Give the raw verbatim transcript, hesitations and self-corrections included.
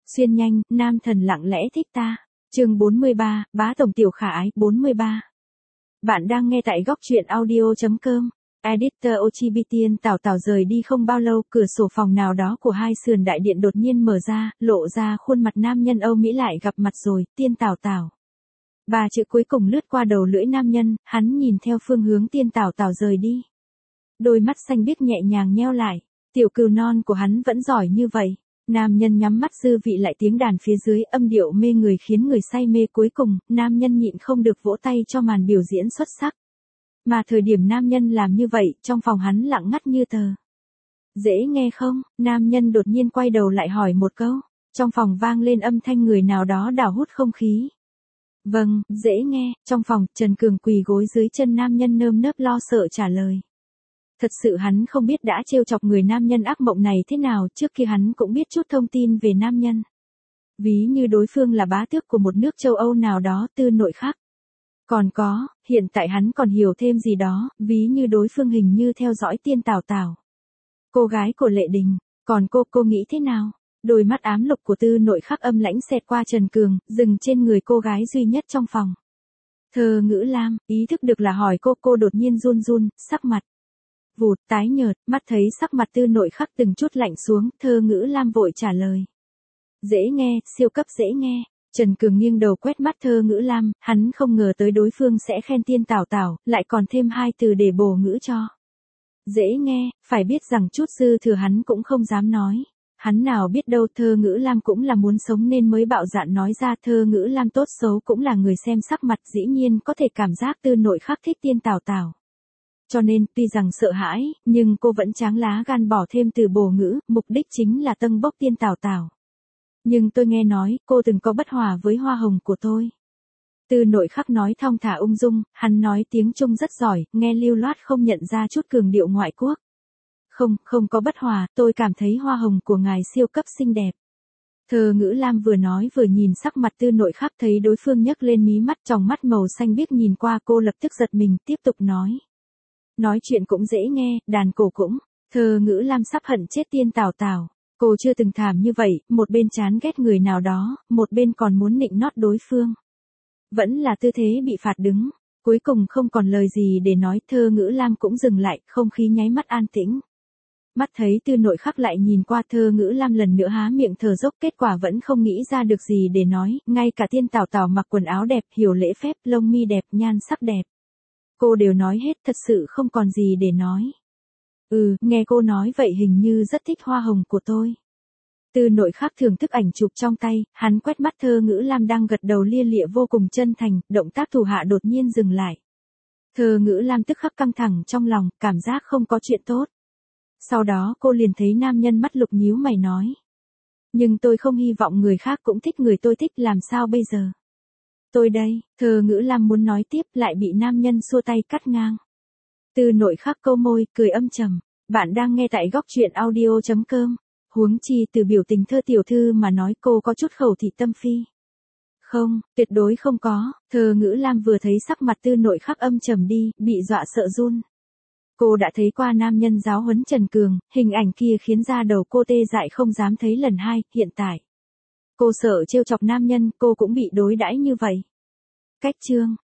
Xuyên nhanh, nam thần lặng lẽ thích ta. Chương bốn mươi ba, bá tổng tiểu khả ái. bốn mươi ba. Bạn đang nghe tại góc truyện audio chấm com. Editor Ochibitian Tảo Tảo rời đi không bao lâu, cửa sổ phòng nào đó của hai sườn đại điện đột nhiên mở ra, lộ ra khuôn mặt nam nhân Âu Mỹ lại gặp mặt rồi, Tiên Tảo Tảo. Ba chữ cuối cùng lướt qua đầu lưỡi nam nhân, hắn nhìn theo phương hướng Tiên Tảo Tảo rời đi. Đôi mắt xanh biếc nhẹ nhàng nheo lại, tiểu cừu non của hắn vẫn giỏi như vậy. Nam nhân nhắm mắt dư vị lại tiếng đàn phía dưới, âm điệu mê người khiến người say mê. Cuối cùng, nam nhân nhịn không được vỗ tay cho màn biểu diễn xuất sắc. Mà thời điểm nam nhân làm như vậy, trong phòng hắn lặng ngắt như tờ. Dễ nghe không? Nam nhân đột nhiên quay đầu lại hỏi một câu. Trong phòng vang lên âm thanh người nào đó đảo hút không khí. Vâng, dễ nghe. Trong phòng, Trần Cường quỳ gối dưới chân nam nhân nơm nớp lo sợ trả lời. Thật sự hắn không biết đã trêu chọc người nam nhân ác mộng này thế nào, trước kia hắn cũng biết chút thông tin về nam nhân. Ví như đối phương là bá tước của một nước châu Âu nào đó, tư nội khác. Còn có, hiện tại hắn còn hiểu thêm gì đó, ví như đối phương hình như theo dõi Tiên Tảo Tảo. Cô gái của Lệ Đình, còn cô, cô nghĩ thế nào? Đôi mắt ám lục của tư nội khắc âm lãnh xẹt qua Trần Cường, dừng trên người cô gái duy nhất trong phòng. Thơ Ngữ Lam, ý thức được là hỏi cô, cô đột nhiên run run, sắc mặt vụt tái nhợt, mắt thấy sắc mặt tư nội khắc từng chút lạnh xuống, Thơ Ngữ Lam vội trả lời. Dễ nghe, siêu cấp dễ nghe. Trần Cường nghiêng đầu quét mắt Thơ Ngữ Lam, hắn không ngờ tới đối phương sẽ khen Tiên Tảo Tảo, lại còn thêm hai từ để bổ ngữ cho. Dễ nghe, phải biết rằng chút dư thừa hắn cũng không dám nói. Hắn nào biết đâu Thơ Ngữ Lam cũng là muốn sống nên mới bạo dạn nói ra. Thơ Ngữ Lam tốt xấu cũng là người xem sắc mặt, dĩ nhiên có thể cảm giác tư nội khắc thích Tiên Tảo Tảo. Cho nên, tuy rằng sợ hãi, nhưng cô vẫn tráng lá gan bỏ thêm từ bổ ngữ, mục đích chính là tâng bốc Tiên Tảo Tảo. Nhưng tôi nghe nói, cô từng có bất hòa với hoa hồng của tôi. Tư nội khắc nói thong thả ung dung, hắn nói tiếng Trung rất giỏi, nghe lưu loát không nhận ra chút cường điệu ngoại quốc. Không, không có bất hòa, tôi cảm thấy hoa hồng của ngài siêu cấp xinh đẹp. Thơ Ngữ Lam vừa nói vừa nhìn sắc mặt tư nội khắc, thấy đối phương nhấc lên mí mắt, tròng mắt màu xanh biếc nhìn qua cô lập tức giật mình, tiếp tục nói. Nói chuyện cũng dễ nghe, đàn cổ cũng. Thơ Ngữ Lam sắp hận chết Tiên Tảo Tảo. Cô chưa từng thảm như vậy, một bên chán ghét người nào đó, một bên còn muốn nịnh nót đối phương. Vẫn là tư thế bị phạt đứng. Cuối cùng không còn lời gì để nói, Thơ Ngữ Lam cũng dừng lại, không khí nháy mắt an tĩnh. Mắt thấy tư nội khắc lại nhìn qua, Thơ Ngữ Lam lần nữa há miệng thở dốc, kết quả vẫn không nghĩ ra được gì để nói, ngay cả Tiên Tảo Tảo mặc quần áo đẹp, hiểu lễ phép, lông mi đẹp, nhan sắc đẹp. Cô đều nói hết, thật sự không còn gì để nói. Ừ, nghe cô nói vậy hình như rất thích hoa hồng của tôi. Tư nội khắc thưởng thức ảnh chụp trong tay, hắn quét mắt Thơ Ngữ Lam đang gật đầu lia lịa vô cùng chân thành, động tác thủ hạ đột nhiên dừng lại. Thơ Ngữ Lam tức khắc căng thẳng trong lòng, cảm giác không có chuyện tốt. Sau đó cô liền thấy nam nhân mắt lục nhíu mày nói. Nhưng tôi không hy vọng người khác cũng thích người tôi thích, làm sao bây giờ? Tôi đây, Thơ Ngữ Lam muốn nói tiếp lại bị nam nhân xua tay cắt ngang. Tư nội khắc câu môi, cười âm trầm. Bạn đang nghe tại góc truyện audio chấm com. Huống chi từ biểu tình Thơ tiểu thư mà nói, cô có chút khẩu thị tâm phi. Không, tuyệt đối không có. Thơ Ngữ Lam vừa thấy sắc mặt tư nội khắc âm trầm đi, bị dọa sợ run. Cô đã thấy qua nam nhân giáo huấn Trần Cường, hình ảnh kia khiến da đầu cô tê dại không dám thấy lần hai, hiện tại. Cô sợ trêu chọc nam nhân, cô cũng bị đối đãi như vậy. Cách chương.